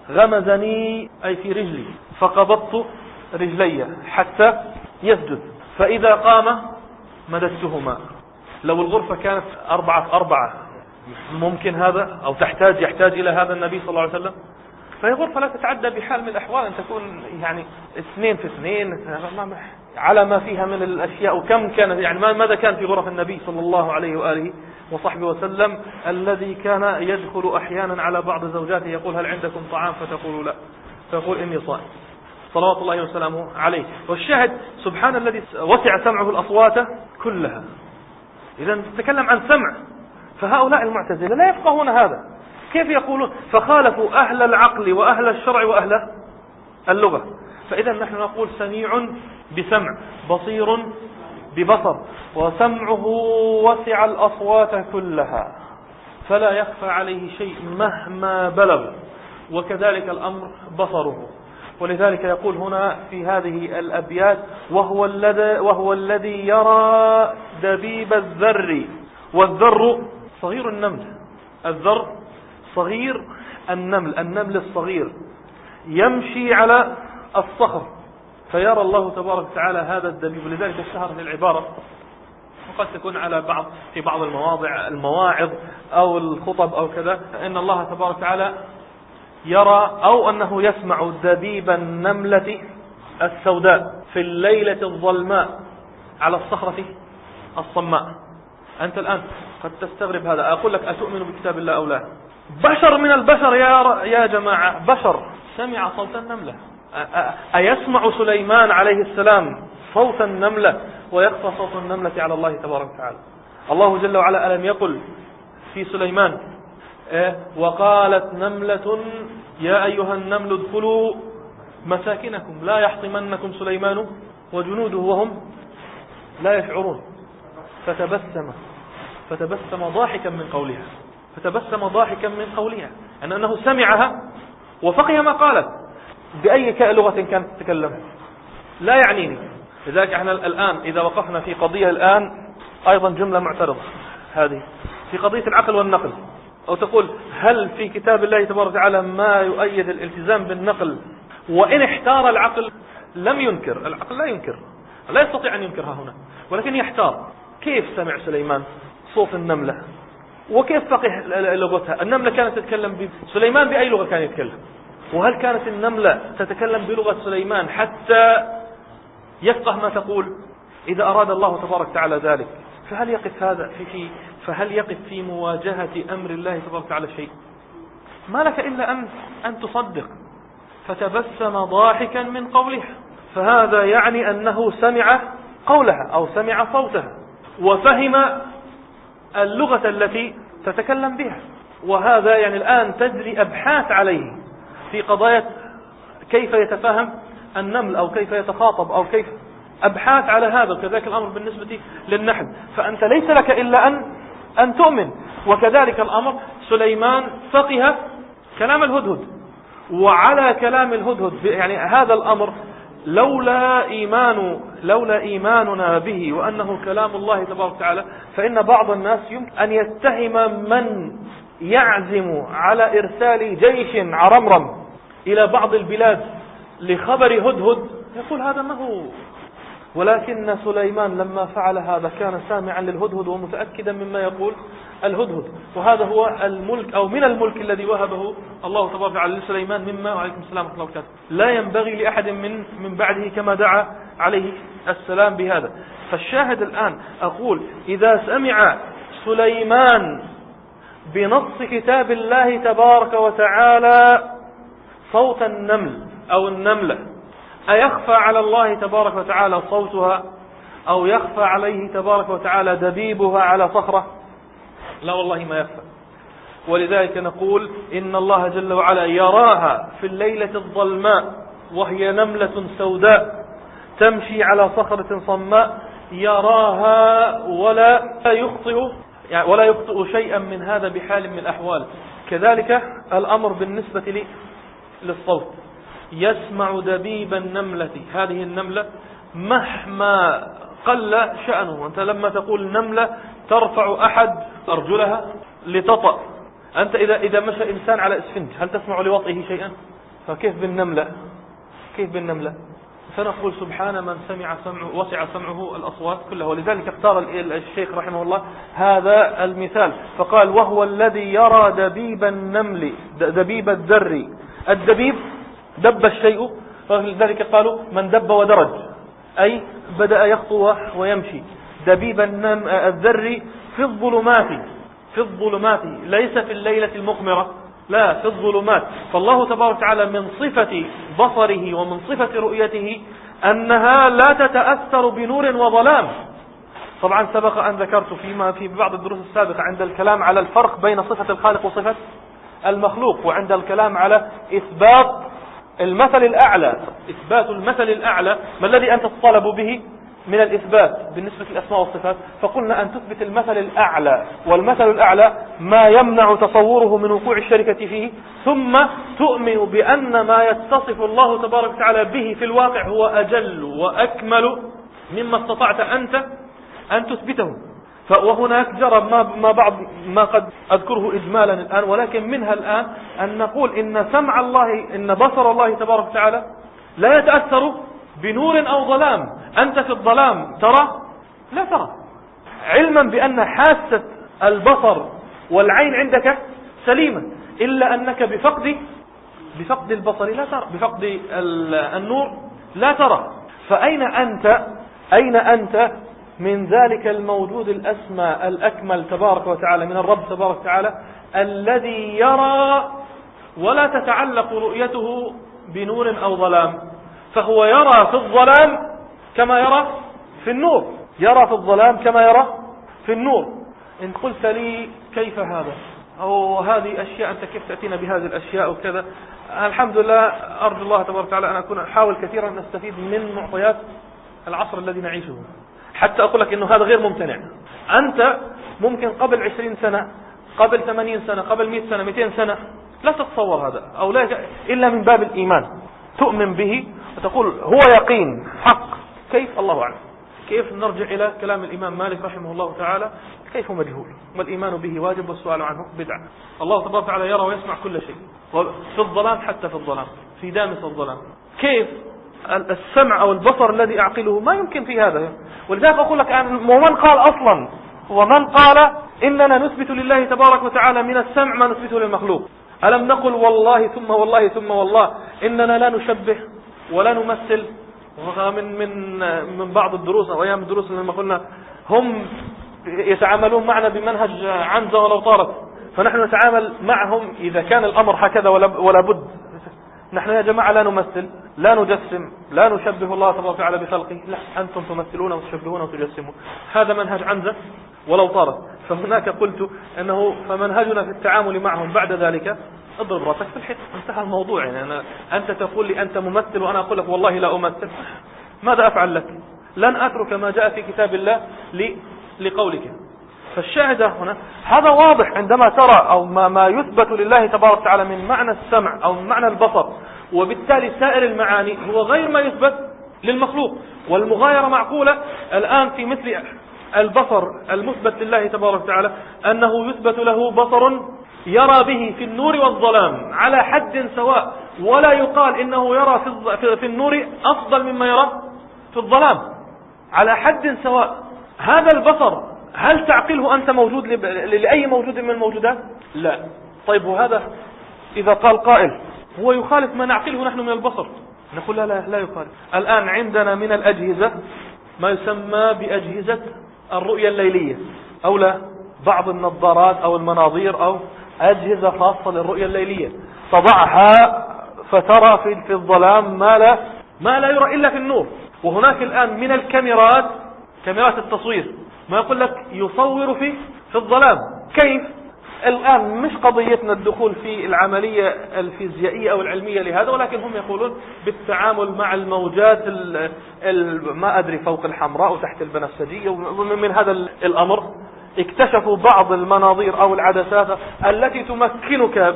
Speaker 1: غمزني أي في رجلي فقبضت رجلي حتى يسجد فإذا قام مددتهما. لو الغرفة كانت أربعة أربعة ممكن هذا أو تحتاج يحتاج إلى هذا النبي صلى الله عليه وسلم؟ فهي غرفة لا تتعدى بحال من الأحوال أن تكون يعني اثنين في اثنين على ما فيها من الأشياء. وكم كان يعني ماذا كان في غرف النبي صلى الله عليه وآله وصحبه وسلم الذي كان يدخل أحيانا على بعض زوجاته يقول هل عندكم طعام فتقول لا فيقول إني صائم صلوات الله وسلامه عليه. والشاهد سبحان الذي وسع سمعه الأصوات كلها. إذا نتكلم عن سمع، فهؤلاء المعتزلة لا يفقهون هذا. كيف يقولون؟ فخالفوا أهل العقل وأهل الشرع وأهل اللغة. فإذا نحن نقول سميع بسمع، بصير ببصر، وسمعه وسع الأصوات كلها فلا يخفى عليه شيء مهما بلغ، وكذلك الأمر بصره. ولذلك يقول هنا في هذه الأبيات وهو الذي, وهو الذي يرى دبيب الذر، والذر صغير النمل، الذر صغير النمل، النمل الصغير يمشي على الصخر فيرى الله تبارك وتعالى هذا الدبيب. لذلك اشتهرت العبارة وقد تكون على بعض في بعض المواضع المواعظ أو الخطب أو كذا إن الله تبارك وتعالى يرى أو أنه يسمع دبيب النملة السوداء في الليلة الظلماء على الصخرة الصماء. أنت الآن قد تستغرب هذا، أقول لك أتؤمن بكتاب الله أو لا؟ بشر من البشر يا يا جماعة، بشر سمع صوت النملة. أيسمع سليمان عليه السلام صوت النملة ويخفى صوت النملة على الله تبارك وتعالى؟ الله جل وعلا ألم يقل في سليمان وقالت نملة يا أيها النمل ادخلوا مساكنكم لا يحطمنكم سليمان وجنوده وهم لا يشعرون فتبسم فتبسم ضاحكا من قولها فتبسم ضاحكا من قولها أن أنه سمعها وفقه ما قالت بأي لغة كانت تتكلم لا يعنيني. لذلك احنا الآن إذا وقفنا في قضية الآن أيضا جملة معترضة هذه في قضية العقل والنقل، أو تقول هل في كتاب الله تبارك وتعالى ما يؤيد الالتزام بالنقل؟ وإن احتار العقل لم ينكر، العقل لا ينكر، لا يستطيع أن ينكرها هنا، ولكن يحتار كيف سمع سليمان صوت النملة وكيف فقه لغتها؟ النملة كانت تتكلم ب... سليمان بأي لغة كان يتكلم؟ وهل كانت النملة تتكلم بلغة سليمان حتى يفقه ما تقول؟ إذا أراد الله تبارك وتعالى ذلك فهل يقف هذا في في فهل يقف في مواجهة أمر الله تبارك وتعالى شيء؟ ما لك إلا أن أن تصدق. فتبسم ضاحكا من قولها، فهذا يعني أنه سمع قولها أو سمع صوتها وفهم اللغة التي تتكلم بها. وهذا يعني الآن تجري أبحاث عليه في قضايا كيف يتفهم النمل أو كيف يتخاطب أو كيف، أبحاث على هذا. وكذلك الأمر بالنسبة للنحل. فأنت ليس لك إلا أن أن تؤمن. وكذلك الأمر سليمان فقه كلام الهدهد، وعلى كلام الهدهد يعني هذا الأمر لولا إيمان لولا إيماننا به وأنه كلام الله تبارك وتعالى فإن بعض الناس يمكن أن يتهم من يعزم على إرسال جيش عرمرم إلى بعض البلاد لخبر هدهد، يقول هذا ما هو ولكن سليمان لما فعل هذا كان سامعا للهدهد ومتأكدا مما يقول الهدهد، وهذا هو الملك أو من الملك الذي وهبه الله تبارك وتعالى لسليمان، مما وعليكم السلام ورحمة الله وبركاته لا ينبغي لأحد من من بعده كما دعا عليه السلام بهذا. فالشاهد الآن أقول إذا سمع سليمان بنص كتاب الله تبارك وتعالى صوت النمل أو النملة، أيخفى على الله تبارك وتعالى صوتها أو يخفى عليه تبارك وتعالى دبيبها على صخرة؟ لا والله ما يخفى. ولذلك نقول إن الله جل وعلا يراها في الليلة الظلماء وهي نملة سوداء تمشي على صخرة صماء، يراها ولا يخطئ يعني ولا يخطئ شيئا من هذا بحال من الأحوال. كذلك الأمر بالنسبة لي للصوت، يسمع دبيب النملة، هذه النملة مهما قل شأنه. أنت لما تقول نملة ترفع أحد أرجلها لتطأ، أنت إذا إذا مشى إنسان على إسفنج هل تسمع لوطئه شيئا؟ فكيف بالنملة؟ كيف بالنملة؟ فنقول سبحان من سمع سمعه وسع سمعه الأصوات كلها. ولذلك اختار الشيخ رحمه الله هذا المثال فقال وهو الذي يرى دبيب النمل دبيب الذر. الدبيب دب الشيء، فلذلك قالوا من دب ودرج، أي بدأ يخطو ويمشي. دبيب الذر في الظلمات، في الظلمات ليس في الليلة المقمرة، لا في الظلمات. فالله تبارك وتعالى من صفة بصره ومن صفة رؤيته أنها لا تتأثر بنور وظلام. طبعا سبق أن ذكرت فيما في بعض الدروس السابقة عند الكلام على الفرق بين صفة الخالق وصفة المخلوق، وعند الكلام على إثبات المثل الأعلى، إثبات المثل الأعلى ما الذي أنت تطالب به من الإثبات بالنسبة للأسماء والصفات؟ فقلنا أن تثبت المثل الأعلى، والمثل الأعلى ما يمنع تصوره من وقوع الشركة فيه، ثم تؤمن بأن ما يتصف الله تبارك وتعالى به في الواقع هو أجل وأكمل مما استطعت أنت أن تثبته. وهناك جرى ما, ما بعض ما قد أذكره إجمالا الآن، ولكن منها الآن أن نقول إن سمع الله، إن بصر الله تبارك وتعالى لا يتأثر بنور أو ظلام. أنت في الظلام ترى؟ لا ترى، علما بأن حاسة البصر والعين عندك سليمة، إلا أنك بفقد بفقد البصر لا ترى، بفقد النور لا ترى. فأين أنت أين أنت من ذلك الموجود الأسمى الأكمل تبارك وتعالى، من الرب تبارك وتعالى الذي يرى ولا تتعلق رؤيته بنور أو ظلام؟ فهو يرى في الظلام كما يرى في النور، يرى في الظلام كما يرى في النور. إن قلت لي كيف هذا أو هذه أشياء، أنت كيف تأتينا بهذه الأشياء وكذا؟ الحمد لله، أرجو الله تبارك وتعالى أن أكون أحاول كثيرا أن أستفيد من معطيات العصر الذي نعيشه، حتى أقول لك إنه هذا غير ممتنع. أنت ممكن قبل عشرين سنة، قبل ثمانين سنة، قبل مئة سنة، مئتين سنة لا تتصور هذا، أو لا إلا من باب الإيمان تؤمن به وتقول هو يقين حق. كيف؟ الله أعلم. كيف؟ نرجع إلى كلام الإمام مالك رحمه الله تعالى، كيف مجهول والإيمان به واجب والسؤال عنه بدعة. الله تبارك وتعالى يرى ويسمع كل شيء، في الظلام، حتى في الظلام، في دامس الظلام. كيف السمع أو البصر الذي أعقله ما يمكن في هذا؟ ولذلك أقول لك أن ومن قال أصلا ومن قال إننا نثبت لله تبارك وتعالى من السمع ما نثبته للمخلوق؟ ألم نقل والله ثم والله ثم والله إننا لا نشبه ولا نمثل؟ من من من بعض الدروس أو أيام الدروس لما قلنا هم يتعاملون معنا بمنهج عنزة ولو طارت، فنحن نتعامل معهم إذا كان الأمر هكذا ولا بد. نحن يا جماعة لا نمثل، لا نجسم، لا نشبه الله تبارك وتعالى بخلقه، لا، أنتم تمثلون وتشبهون وتجسمون. هذا منهج عنزة ولو طارت. فهناك قلت أنه فمنهجنا في التعامل معهم بعد ذلك اضرب راسك في الحيط، انتهى الموضوع. يعني أنا أنت تقول لي أنت ممثل وأنا أقول لك والله لا أمثل، ماذا أفعل لك؟ لن أترك ما جاء في كتاب الله لقولك. فالشاهد هنا هذا واضح عندما ترى أو ما, ما يثبت لله تبارك وتعالى من معنى السمع أو من معنى البصر، وبالتالي سائر المعاني هو غير ما يثبت للمخلوق. والمغايرة معقولة الآن في مثل البصر المثبت لله تبارك وتعالى، أنه يثبت له بصر يرى به في النور والظلام على حد سواء، ولا يقال إنه يرى في النور أفضل مما يرى في الظلام. على حد سواء. هذا البصر هل تعقله أنت موجود لأي موجود من الموجودات؟ لا. طيب وهذا إذا قال قائل هو يخالف ما نعقله نحن من البصر، نقول لا لا, لا يخالف. الآن عندنا من الأجهزة ما يسمى بأجهزة الرؤية الليلية، أو لا بعض النظارات أو المناظير أو أجهزة خاصة للرؤية الليلية، تضعها فترى في, في الظلام ما لا, ما لا يرى إلا في النور. وهناك الآن من الكاميرات، كاميرات التصوير، ما يقول لك يصور في في الظلام. كيف؟ الآن مش قضيتنا الدخول في العملية الفيزيائية أو العلمية لهذا، ولكن هم يقولون بالتعامل مع الموجات ال ال ما أدري فوق الحمراء وتحت البنفسجية، ومن هذا الأمر اكتشفوا بعض المناظير أو العدسات التي تمكنك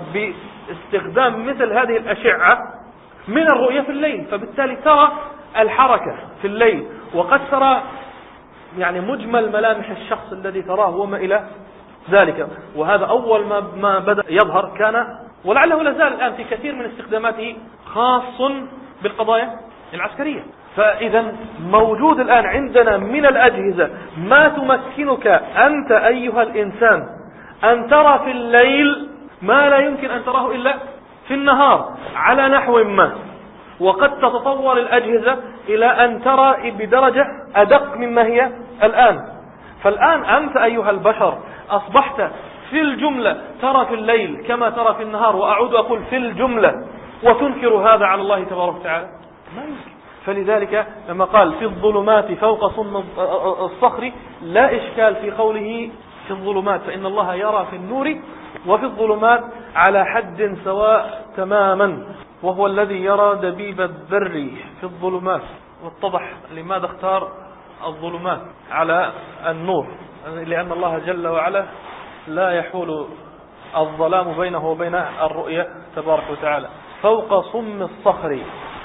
Speaker 1: باستخدام مثل هذه الأشعة من الرؤية في الليل، فبالتالي ترى الحركة في الليل، وقد ترى يعني مجمل ملامح الشخص الذي تراه وما إلى ذلك. وهذا أول ما ما بدأ يظهر كان، ولعله لازال الآن في كثير من استخداماته، خاص بالقضايا العسكرية. فإذا موجود الآن عندنا من الأجهزة ما تمكنك أنت أيها الإنسان أن ترى في الليل ما لا يمكن أن تراه إلا في النهار على نحو ما. وقد تتطور الأجهزة إلى أن ترى بدرجة أدق مما هي الآن. فالآن أنت أيها البشر أصبحت في الجملة ترى في الليل كما ترى في النهار، وأعود أقول في الجملة، وتنكر هذا على الله تبارك وتعالى؟ ما يمكن. فلذلك لما قال في الظلمات فوق صم الصخر لا إشكال في قوله في الظلمات، فإن الله يرى في النور وفي الظلمات على حد سواء تماما، وهو الذي يرى دبيب الذر في الظلمات. واتضح لماذا اختار الظلمات على النور، لأن الله جل وعلا لا يحول الظلام بينه وبين الرؤية تبارك وتعالى. فوق صم الصخر،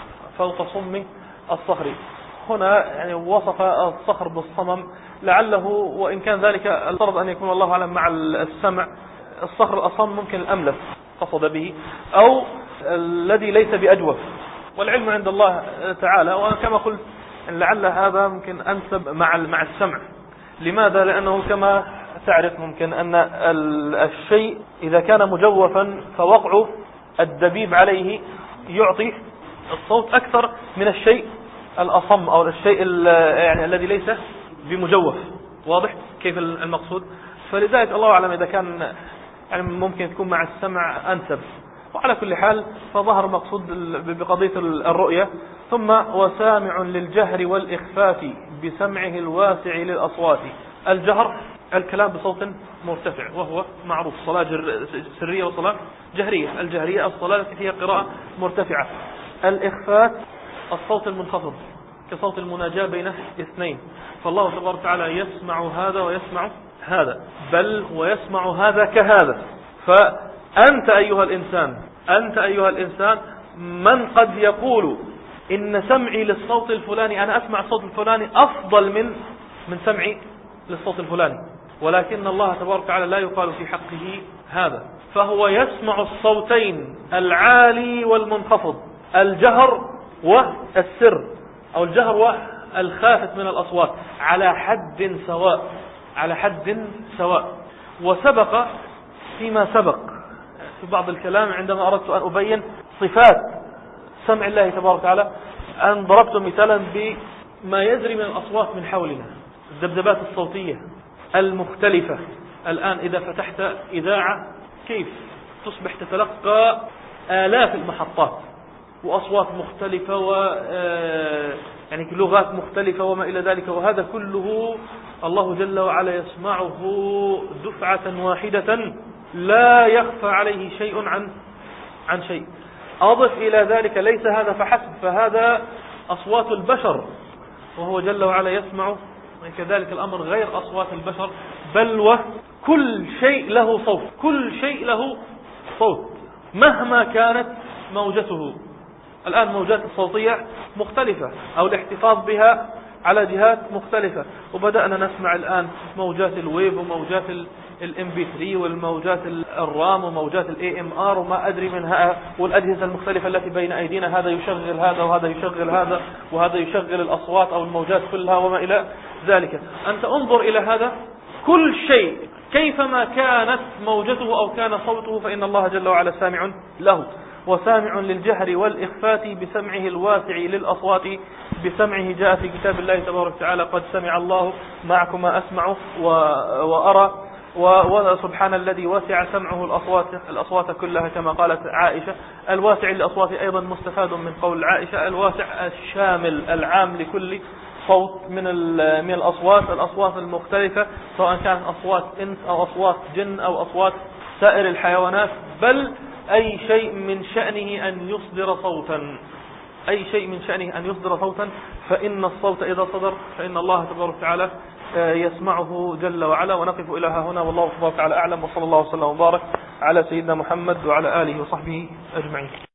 Speaker 1: فوق صم الصخر هنا يعني وصف الصخر بالصمم، لعله وإن كان ذلك الفرض أن يكون الله أعلم مع السمع. الصخر الأصم ممكن الأملس قصد به، أو الذي ليس بأجوف، والعلم عند الله تعالى. وكما قلت لعل هذا ممكن أنسب مع مع السمع. لماذا؟ لأنه كما تعرف ممكن أن الشيء إذا كان مجوفا فوقع الدبيب عليه يعطي الصوت أكثر من الشيء الأصم أو الشيء يعني الذي ليس بمجوف. واضح كيف المقصود؟ فلذلك الله أعلم إذا كان يعني ممكن تكون مع السمع أنسب. وعلى كل حال فظهر مقصود بقضية الرؤية. ثم وسامع للجهر والإخفاء بسمعه الواسع للأصوات. الجهر الكلام بصوت مرتفع، وهو معروف صلاة سرية وصلاة جهرية. الجهرية الصلاة التي هي قراءة مرتفعة. الإخفاء الصوت المنخفض كصوت المناجاة بين اثنين. فالله تبارك وتعالى يسمع هذا ويسمع هذا، بل ويسمع هذا كهذا. فأنت أيها الإنسان أنت أيها الإنسان من قد يقول إن سمعي للصوت الفلاني، أنا أسمع الصوت الفلاني أفضل من من سمعي للصوت الفلاني، ولكن الله تبارك وتعالى لا يقال في حقه هذا. فهو يسمع الصوتين العالي والمنخفض، الجهر والسر، أو الجهر والخافت من الأصوات، على حد سواء على حد سواء. وسبق فيما سبق في بعض الكلام عندما أردت أن أبين صفات سمع الله تبارك وتعالى أن ضربت مثالا بما يجري من الأصوات من حولنا، الذبذبات الصوتية المختلفة. الآن إذا فتحت إذاعة كيف تصبح تتلقى آلاف المحطات وأصوات مختلفة و يعني لغات مختلفة وما إلى ذلك، وهذا كله الله جل وعلا يسمعه دفعة واحدة لا يخفى عليه شيء عن عن شيء. أضف إلى ذلك ليس هذا فحسب، فهذا أصوات البشر، وهو جل وعلا يسمع كذلك الأمر غير أصوات البشر، بل وكل شيء له صوت، كل شيء له صوت مهما كانت موجته. الآن موجات الصوتية مختلفة، أو الاحتفاظ بها على جهات مختلفة. وبدأنا نسمع الآن موجات الويف وموجات الام بي ثري والموجات الرام وموجات الاي ام ار وما أدري منها، والأجهزة المختلفة التي بين أيدينا، هذا يشغل هذا وهذا يشغل هذا وهذا يشغل الأصوات أو الموجات كلها وما إلى ذلك. أنت انظر إلى هذا، كل شيء كيفما كانت موجته أو كان صوته فإن الله جل وعلا سامع له، وسامع للجهر والإخفات بسمعه الواسع للأصوات بسمعه. جاء في كتاب الله تبارك وتعالى: قد سمع الله معكم ما أسمع وأرى، وسبحان الذي وسع سمعه الأصوات الأصوات كلها، كما قالت عائشة. الواسع للأصوات أيضا مستفاد من قول عائشة، الواسع الشامل العام لكل صوت من من الأصوات الأصوات المختلفة، سواء كانت أصوات إنس أو أصوات جن أو أصوات سائر الحيوانات، بل أي شيء من شأنه أن يصدر صوتا، أي شيء من شأنه أن يصدر صوتا، فإن الصوت إذا صدر فإن الله تبارك وتعالى يسمعه جل وعلا. ونقف إلى هنا، والله تبارك وتعالى أعلم، وصلى الله وسلم وبارك على سيدنا محمد وعلى آله وصحبه أجمعين.